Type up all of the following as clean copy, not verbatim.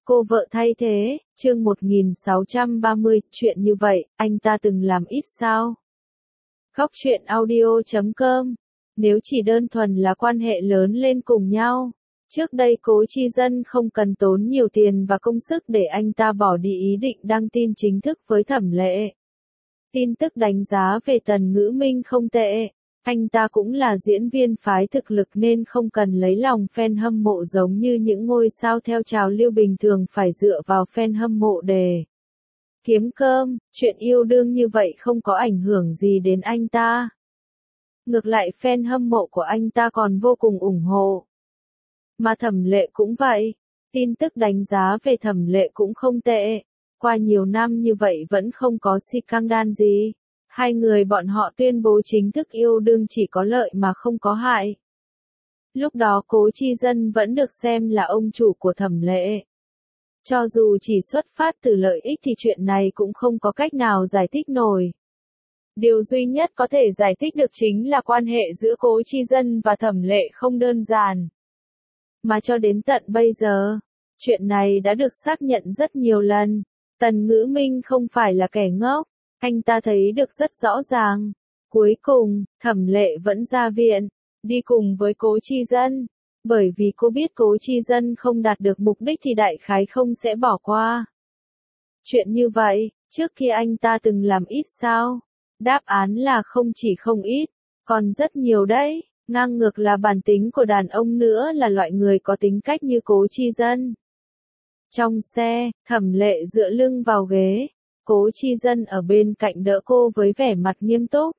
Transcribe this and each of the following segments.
Cô vợ thay thế, chương 1630, chuyện như vậy, anh ta từng làm ít sao? Góc truyện audio.com. Nếu chỉ đơn thuần là quan hệ lớn lên cùng nhau, trước đây Cố Chi Dân không cần tốn nhiều tiền và công sức để anh ta bỏ đi ý định đăng tin chính thức với Thẩm Lệ. Tin tức đánh giá về Tần Ngữ Minh không tệ. Anh ta cũng là diễn viên phái thực lực nên không cần lấy lòng fan hâm mộ giống như những ngôi sao theo trào lưu bình thường phải dựa vào fan hâm mộ để kiếm cơm. Chuyện yêu đương như vậy không có ảnh hưởng gì đến anh ta. Ngược lại fan hâm mộ của anh ta còn vô cùng ủng hộ. Mà Thẩm Lệ cũng vậy. Tin tức đánh giá về Thẩm Lệ cũng không tệ. Qua nhiều năm như vậy vẫn không có scandal gì. Hai người bọn họ tuyên bố chính thức yêu đương chỉ có lợi mà không có hại. Lúc đó Cố Chi Dân vẫn được xem là ông chủ của Thẩm Lệ. Cho dù chỉ xuất phát từ lợi ích thì chuyện này cũng không có cách nào giải thích nổi. Điều duy nhất có thể giải thích được chính là quan hệ giữa Cố Chi Dân và Thẩm Lệ không đơn giản. Mà cho đến tận bây giờ, chuyện này đã được xác nhận rất nhiều lần. Tần Ngữ Minh không phải là kẻ ngốc. Anh ta thấy được rất rõ ràng. Cuối cùng, Thẩm Lệ vẫn ra viện, đi cùng với Cố Chi Dân. Bởi vì cô biết Cố Chi Dân không đạt được mục đích thì đại khái không sẽ bỏ qua. Chuyện như vậy, trước kia anh ta từng làm ít sao? Đáp án là không chỉ không ít, còn rất nhiều đấy. Ngang ngược là bản tính của đàn ông nữa là loại người có tính cách như Cố Chi Dân. Trong xe, Thẩm Lệ dựa lưng vào ghế. Cố Chi Dân ở bên cạnh đỡ cô với vẻ mặt nghiêm túc.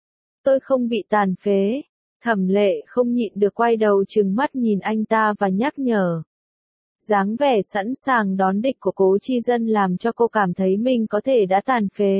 Tôi không bị tàn phế. Thẩm Lệ không nhịn được quay đầu trừng mắt nhìn anh ta và nhắc nhở. Dáng vẻ sẵn sàng đón địch của Cố Chi Dân làm cho cô cảm thấy mình có thể đã tàn phế.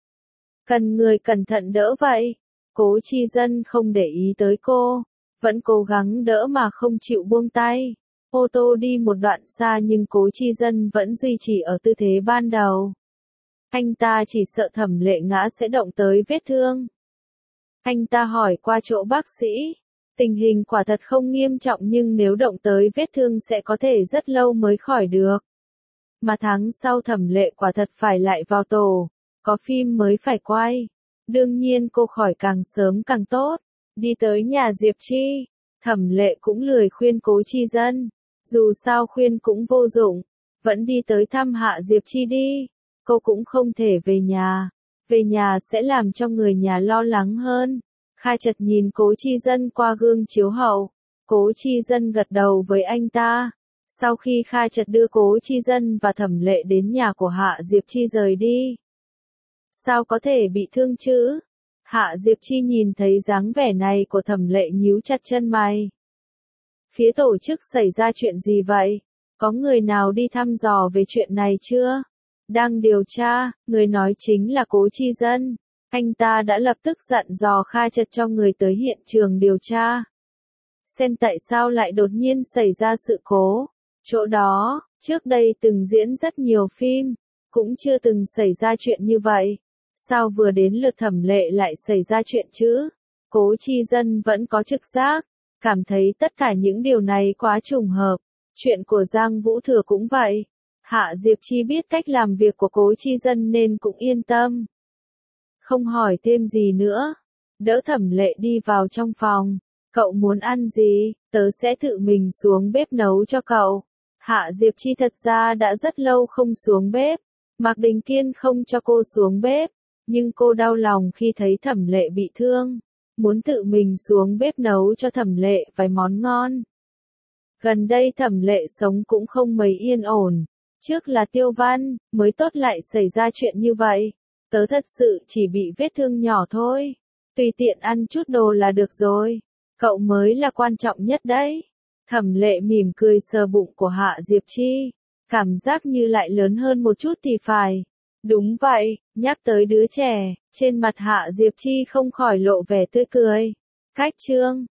Cần người cẩn thận đỡ vậy. Cố Chi Dân không để ý tới cô, vẫn cố gắng đỡ mà không chịu buông tay. Ô tô đi một đoạn xa nhưng Cố Chi Dân vẫn duy trì ở tư thế ban đầu. Anh ta chỉ sợ Thẩm Lệ ngã sẽ động tới vết thương. Anh ta hỏi qua chỗ bác sĩ. Tình hình quả thật không nghiêm trọng nhưng nếu động tới vết thương sẽ có thể rất lâu mới khỏi được. Mà tháng sau Thẩm Lệ quả thật phải lại vào tổ. Có phim mới phải quay. Đương nhiên cô khỏi càng sớm càng tốt. Đi tới nhà Diệp Chi. Thẩm Lệ cũng lười khuyên Cố Chi Dân. Dù sao khuyên cũng vô dụng. Vẫn đi tới thăm Hạ Diệp Chi đi. Cô cũng không thể về nhà sẽ làm cho người nhà lo lắng hơn. Kha Chật nhìn Cố Chi Dân qua gương chiếu hậu. Cố Chi Dân gật đầu với anh ta. Sau khi Kha Chật đưa Cố Chi Dân và Thẩm Lệ đến nhà của Hạ Diệp Chi rời đi. Sao có thể bị thương chứ? Hạ Diệp Chi nhìn thấy dáng vẻ này của Thẩm Lệ nhíu chặt chân mày. Phía tổ chức xảy ra chuyện gì vậy? Có người nào đi thăm dò về chuyện này chưa? Đang điều tra, người nói chính là Cố Chi Dân. Anh ta đã lập tức dặn dò Kha Chật cho người tới hiện trường điều tra. Xem tại sao lại đột nhiên xảy ra sự cố. Chỗ đó, trước đây từng diễn rất nhiều phim, cũng chưa từng xảy ra chuyện như vậy. Sao vừa đến lượt Thẩm Lệ lại xảy ra chuyện chứ? Cố Chi Dân vẫn có trực giác, cảm thấy tất cả những điều này quá trùng hợp. Chuyện của Giang Vũ Thừa cũng vậy. Hạ Diệp Chi biết cách làm việc của Cố Chi Dân nên cũng yên tâm. Không hỏi thêm gì nữa. Đỡ Thẩm Lệ đi vào trong phòng. Cậu muốn ăn gì? Tớ sẽ tự mình xuống bếp nấu cho cậu. Hạ Diệp Chi thật ra đã rất lâu không xuống bếp. Mạc Đình Kiên không cho cô xuống bếp. Nhưng cô đau lòng khi thấy Thẩm Lệ bị thương. Muốn tự mình xuống bếp nấu cho Thẩm Lệ vài món ngon. Gần đây Thẩm Lệ sống cũng không mấy yên ổn. Trước là Tiêu Văn, mới tốt lại xảy ra chuyện như vậy. Tớ thật sự chỉ bị vết thương nhỏ thôi. Tùy tiện ăn chút đồ là được rồi. Cậu mới là quan trọng nhất đấy. Thẩm Lệ mỉm cười sờ bụng của Hạ Diệp Chi. Cảm giác như lại lớn hơn một chút thì phải. Đúng vậy, nhắc tới đứa trẻ, trên mặt Hạ Diệp Chi không khỏi lộ vẻ tươi cười. Cách chương